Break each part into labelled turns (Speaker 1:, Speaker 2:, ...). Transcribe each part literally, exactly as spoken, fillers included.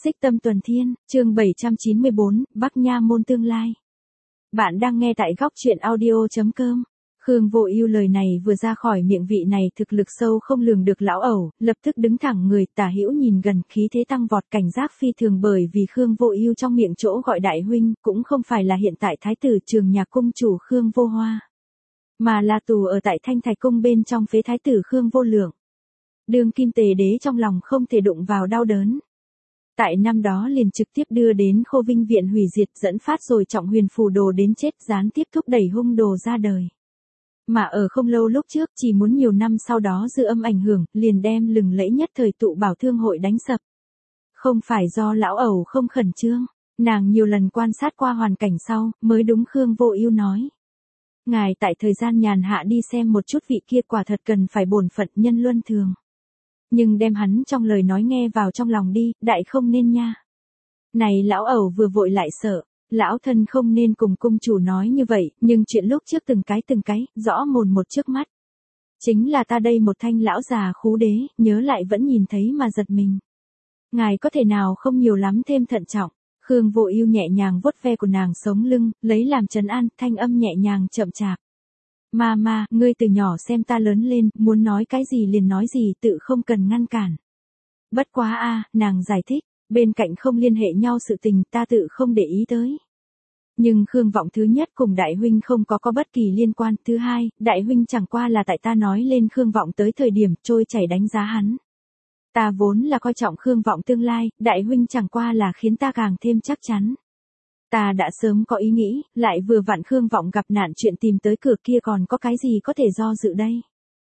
Speaker 1: Xích Tâm Tuần Thiên, chương bảy trăm chín mươi bốn, Bắc Nha Môn Tương Lai. Bạn đang nghe tại góc truyện audio chấm com. Khương Vô Ưu lời này vừa ra khỏi miệng vị này thực lực sâu không lường được lão ẩu, lập tức đứng thẳng người, tả hữu nhìn gần, khí thế tăng vọt, cảnh giác phi thường, bởi vì Khương Vô Ưu trong miệng chỗ gọi đại huynh cũng không phải là hiện tại thái tử Trường Nhạc cung chủ Khương Vô Hoa, mà là tù ở tại Thanh Thạch cung bên trong phế thái tử Khương Vô Lượng. Đương kim tề đế trong lòng không thể đụng vào đau đớn. Tại năm đó liền trực tiếp đưa đến Khô Vinh viện hủy diệt, dẫn phát rồi Trọng Huyền phù đồ đến chết, gián tiếp thúc đẩy hung đồ ra đời. Mà ở không lâu lúc trước, chỉ muốn nhiều năm sau đó dư âm ảnh hưởng, liền đem lừng lẫy nhất thời tụ bảo thương hội đánh sập. Không phải do lão ẩu không khẩn trương, nàng nhiều lần quan sát qua hoàn cảnh sau, mới đúng Khương Vô Ưu nói. Ngài tại thời gian nhàn hạ đi xem một chút vị kia, quả thật cần phải bổn phận nhân luân thường. Nhưng đem hắn trong lời nói nghe vào trong lòng đi, đại không nên nha. Này lão ẩu vừa vội lại sợ, lão thân không nên cùng cung chủ nói như vậy, nhưng chuyện lúc trước từng cái từng cái, rõ mồn một trước mắt. Chính là ta đây một thanh lão già khú đế, nhớ lại vẫn nhìn thấy mà giật mình. Ngài có thể nào không nhiều lắm thêm thận trọng. Khương Vô Ưu nhẹ nhàng vuốt ve của nàng sống lưng, lấy làm trấn an, thanh âm nhẹ nhàng chậm chạp. Ma ma, ngươi từ nhỏ xem ta lớn lên, muốn nói cái gì liền nói gì, tự không cần ngăn cản. Bất quá a, nàng giải thích, bên cạnh không liên hệ nhau sự tình ta tự không để ý tới. Nhưng Khương Vọng thứ nhất cùng đại huynh không có có bất kỳ liên quan, thứ hai, đại huynh chẳng qua là tại ta nói lên Khương Vọng tới thời điểm trôi chảy đánh giá hắn. Ta vốn là coi trọng Khương Vọng tương lai, đại huynh chẳng qua là khiến ta càng thêm chắc chắn. Ta đã sớm có ý nghĩ, lại vừa vặn Khương Vọng gặp nạn chuyện tìm tới cửa kia, còn có cái gì có thể do dự đây.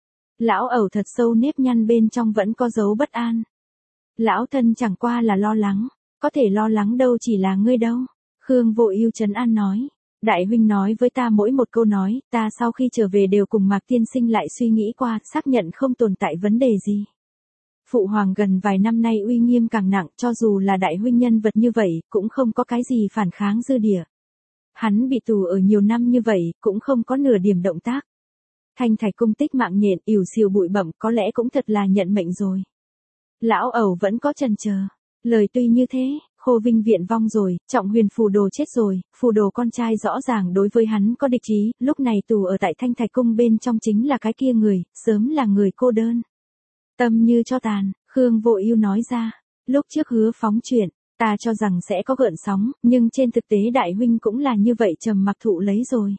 Speaker 1: Lão ẩu thật sâu nếp nhăn bên trong vẫn có dấu bất an. Lão thân chẳng qua là lo lắng, có thể lo lắng đâu chỉ là ngươi đâu. Khương Vô Ưu trấn an nói. Đại huynh nói với ta mỗi một câu nói, ta sau khi trở về đều cùng Mạc tiên sinh lại suy nghĩ qua, xác nhận không tồn tại vấn đề gì. Phụ hoàng gần vài năm nay uy nghiêm càng nặng, cho dù là đại huynh nhân vật như vậy, cũng không có cái gì phản kháng dư địa. Hắn bị tù ở nhiều năm như vậy, cũng không có nửa điểm động tác. Thanh Thạch cung tích mạng nhện, ỉu xìu bụi bặm, có lẽ cũng thật là nhận mệnh rồi. Lão ẩu vẫn có chần chờ. Lời tuy như thế, Khô Vinh viện vong rồi, Trọng Huyền phù đồ chết rồi, phù đồ con trai rõ ràng đối với hắn có địch ý, lúc này tù ở tại Thanh Thạch cung bên trong chính là cái kia người, sớm là người cô đơn. Tâm như cho tàn, Khương Vô Ưu nói ra, lúc trước hứa phóng chuyện, ta cho rằng sẽ có gợn sóng, nhưng trên thực tế đại huynh cũng là như vậy trầm mặc thụ lấy rồi.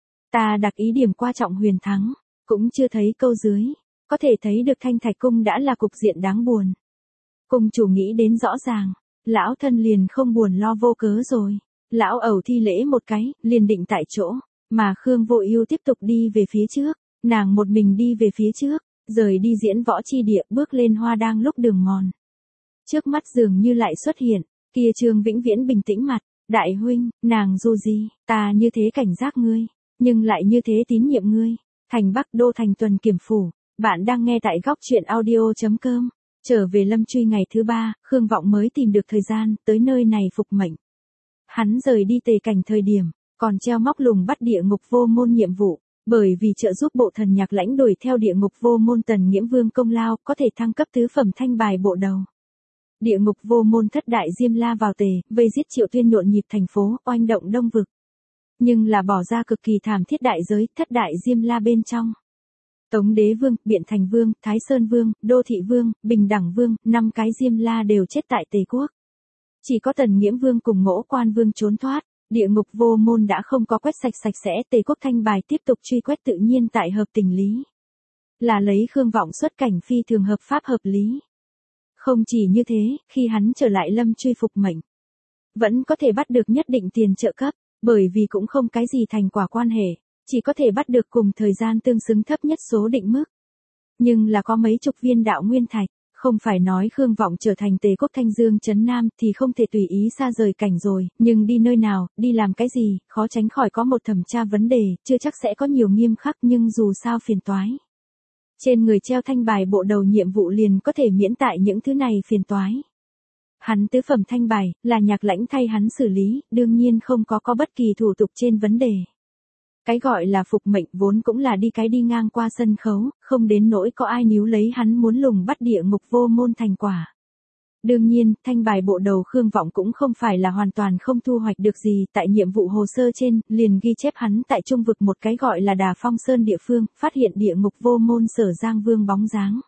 Speaker 1: Ta đặc ý điểm qua Trọng Huyền thắng, cũng chưa thấy câu dưới, có thể thấy được Thanh Thạch cung đã là cục diện đáng buồn. Cung chủ nghĩ đến rõ ràng, lão thân liền không buồn lo vô cớ rồi. Lão ẩu thi lễ một cái, liền định tại chỗ, mà Khương Vô Ưu tiếp tục đi về phía trước, nàng một mình đi về phía trước. Rời đi diễn võ chi địa, bước lên hoa đang lúc đường mòn. Trước mắt dường như lại xuất hiện, kia Trương Vĩnh Viễn bình tĩnh mặt, đại huynh, nàng dù gì, ta như thế cảnh giác ngươi, nhưng lại như thế tín nhiệm ngươi. Thành Bắc Đô thành tuần kiểm phủ, bạn đang nghe tại góc truyện audio chấm com. Trở về Lâm Truy ngày thứ ba, Khương Vọng mới tìm được thời gian, tới nơi này phục mệnh. Hắn rời đi Tề Cảnh thời điểm, còn treo móc lùng bắt địa ngục vô môn nhiệm vụ. Bởi vì trợ giúp bộ thần nhạc lãnh đuổi theo địa ngục vô môn Tần Nghiễm Vương công lao, có thể thăng cấp tứ phẩm thanh bài bộ đầu. Địa ngục vô môn thất đại Diêm La vào Tề, vây giết Triệu Tuyên, nhộn nhịp thành phố, oanh động đông vực. Nhưng là bỏ ra cực kỳ thảm thiết đại giới, thất đại Diêm La bên trong. Tống Đế Vương, Biện Thành Vương, Thái Sơn Vương, Đô Thị Vương, Bình Đẳng Vương, năm cái Diêm La đều chết tại Tề quốc. Chỉ có Tần Nghiễm Vương cùng Ngỗ Quan Vương trốn thoát. Địa ngục vô môn đã không có quét sạch sạch sẽ, Tề quốc thanh bài tiếp tục truy quét, tự nhiên tại hợp tình lý. Là lấy Khương Vọng xuất cảnh phi thường hợp pháp hợp lý. Không chỉ như thế, khi hắn trở lại Lâm Truy phục mệnh, vẫn có thể bắt được nhất định tiền trợ cấp, bởi vì cũng không cái gì thành quả quan hệ, chỉ có thể bắt được cùng thời gian tương xứng thấp nhất số định mức. Nhưng là có mấy chục viên đạo nguyên thạch. Không phải nói Khương Vọng trở thành Tề quốc Thanh Dương trấn Nam thì không thể tùy ý xa rời cảnh rồi, nhưng đi nơi nào, đi làm cái gì, khó tránh khỏi có một thẩm tra vấn đề, chưa chắc sẽ có nhiều nghiêm khắc, nhưng dù sao phiền toái. Trên người treo thanh bài bộ đầu nhiệm vụ liền có thể miễn tại những thứ này phiền toái. Hắn tứ phẩm thanh bài, là nhạc lãnh thay hắn xử lý, đương nhiên không có có bất kỳ thủ tục trên vấn đề. Cái gọi là phục mệnh vốn cũng là đi cái đi ngang qua sân khấu, không đến nỗi có ai níu lấy hắn muốn lùng bắt địa ngục vô môn thành quả. Đương nhiên, thanh bài bộ đầu Khương Vọng cũng không phải là hoàn toàn không thu hoạch được gì, tại nhiệm vụ hồ sơ trên, liền ghi chép hắn tại trung vực một cái gọi là Đà Phong Sơn địa phương, phát hiện địa ngục vô môn Sở Giang Vương bóng dáng.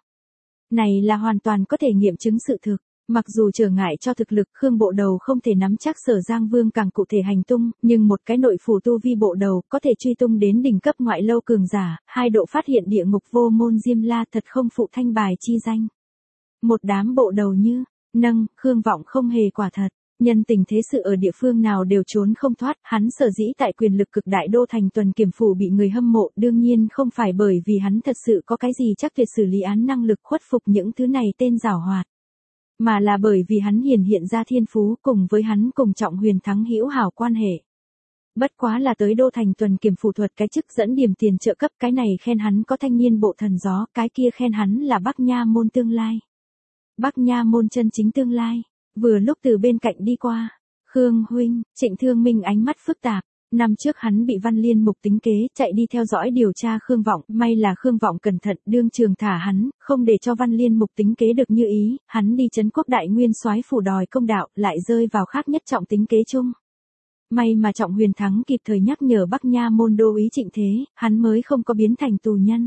Speaker 1: Này là hoàn toàn có thể nghiệm chứng sự thực. Mặc dù trở ngại cho thực lực Khương bộ đầu không thể nắm chắc Sở Giang Vương càng cụ thể hành tung, nhưng một cái nội phủ tu vi bộ đầu có thể truy tung đến đỉnh cấp ngoại lâu cường giả, hai độ phát hiện địa ngục vô môn Diêm La thật không phụ thanh bài chi danh. Một đám bộ đầu như, nâng, Khương Vọng không hề quả thật. Nhân tình thế sự ở địa phương nào đều trốn không thoát, hắn sở dĩ tại quyền lực cực đại đô thành tuần kiểm phủ bị người hâm mộ đương nhiên không phải bởi vì hắn thật sự có cái gì chắc tuyệt xử lý án năng lực khuất phục những thứ này tên giảo hoạt. Mà là bởi vì hắn hiển hiện ra thiên phú cùng với hắn cùng Trọng Huyền Thắng hữu hảo quan hệ. Bất quá là tới đô thành tuần kiểm phủ thuật cái chức dẫn điểm tiền trợ cấp, cái này khen hắn có thanh niên bộ thần gió, cái kia khen hắn là Bắc Nha môn tương lai. Bắc Nha môn chân chính tương lai. Vừa lúc từ bên cạnh đi qua, Khương huynh, Trịnh Thương Minh ánh mắt phức tạp. Năm trước hắn bị Văn Liên Mục tính kế, chạy đi theo dõi điều tra Khương Vọng, may là Khương Vọng cẩn thận, đương trường thả hắn, không để cho Văn Liên Mục tính kế được như ý, hắn đi trấn quốc đại nguyên soái phủ đòi công đạo, lại rơi vào khác nhất trọng tính kế chung. May mà Trọng Huyền Thắng kịp thời nhắc nhở Bắc Nha môn đô úy Trịnh Thế, hắn mới không có biến thành tù nhân.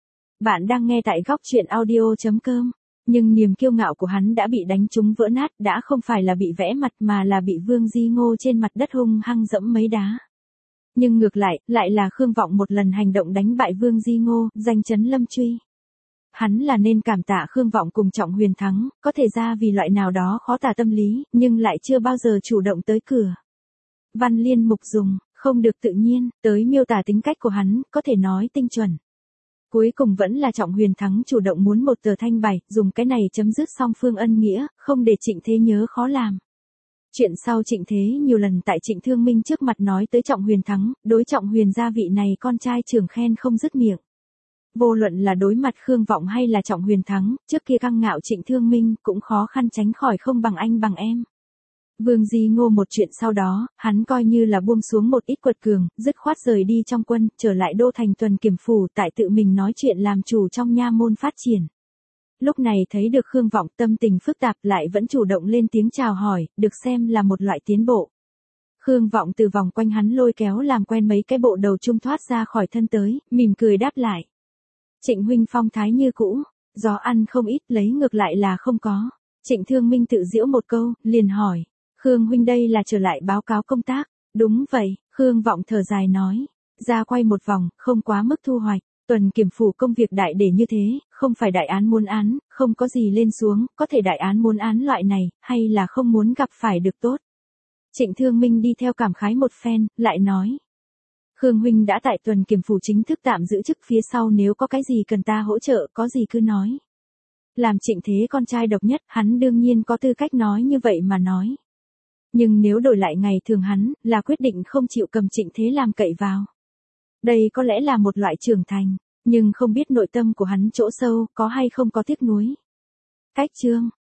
Speaker 1: Bạn đang nghe tại góc truyện audio chấm com. Nhưng niềm kiêu ngạo của hắn đã bị đánh trúng vỡ nát, đã không phải là bị vẽ mặt mà là bị Vương Di Ngô trên mặt đất hung hăng dẫm mấy đá. Nhưng ngược lại, lại là Khương Vọng một lần hành động đánh bại Vương Di Ngô, danh chấn lâm truy. Hắn là nên cảm tạ Khương Vọng cùng Trọng Huyền Thắng, có thể ra vì loại nào đó khó tả tâm lý, nhưng lại chưa bao giờ chủ động tới cửa. Văn Liên Mục dùng, không được tự nhiên, tới miêu tả tính cách của hắn, có thể nói tinh chuẩn. Cuối cùng vẫn là Trọng Huyền Thắng chủ động muốn một tờ thanh bài, dùng cái này chấm dứt song phương ân nghĩa, không để Trịnh Thế nhớ khó làm. Chuyện sau Trịnh Thế nhiều lần tại Trịnh Thương Minh trước mặt nói tới Trọng Huyền Thắng, đối Trọng Huyền gia vị này con trai trưởng khen không dứt miệng. Vô luận là đối mặt Khương Vọng hay là Trọng Huyền Thắng, trước kia căng ngạo Trịnh Thương Minh cũng khó khăn tránh khỏi không bằng anh bằng em. Vương Di Ngô một chuyện sau đó, hắn coi như là buông xuống một ít quật cường, dứt khoát rời đi trong quân, trở lại đô thành tuần kiểm phủ tại tự mình nói chuyện làm chủ trong nha môn phát triển. Lúc này thấy được Khương Vọng tâm tình phức tạp lại vẫn chủ động lên tiếng chào hỏi, được xem là một loại tiến bộ. Khương Vọng từ vòng quanh hắn lôi kéo làm quen mấy cái bộ đầu trung thoát ra khỏi thân tới, mỉm cười đáp lại. Trịnh huynh phong thái như cũ, gió ăn không ít lấy ngược lại là không có. Trịnh Thương Minh tự giễu một câu, liền hỏi. Khương huynh đây là trở lại báo cáo công tác. Đúng vậy, Khương Vọng thở dài nói. Ra quay một vòng, không quá mức thu hoạch. Tuần kiểm phủ công việc đại để như thế, không phải đại án muôn án, không có gì lên xuống, có thể đại án muôn án loại này, hay là không muốn gặp phải được tốt. Trịnh Thương Minh đi theo cảm khái một phen, lại nói. Khương huynh đã tại tuần kiểm phủ chính thức tạm giữ chức, phía sau nếu có cái gì cần ta hỗ trợ, có gì cứ nói. Làm Trịnh Thế con trai độc nhất, hắn đương nhiên có tư cách nói như vậy mà nói. Nhưng nếu đổi lại ngày thường hắn, là quyết định không chịu cầm Trịnh Thế làm cậy vào. Đây có lẽ là một loại trưởng thành, nhưng không biết nội tâm của hắn chỗ sâu, có hay không có tiếc nuối. Cách chương.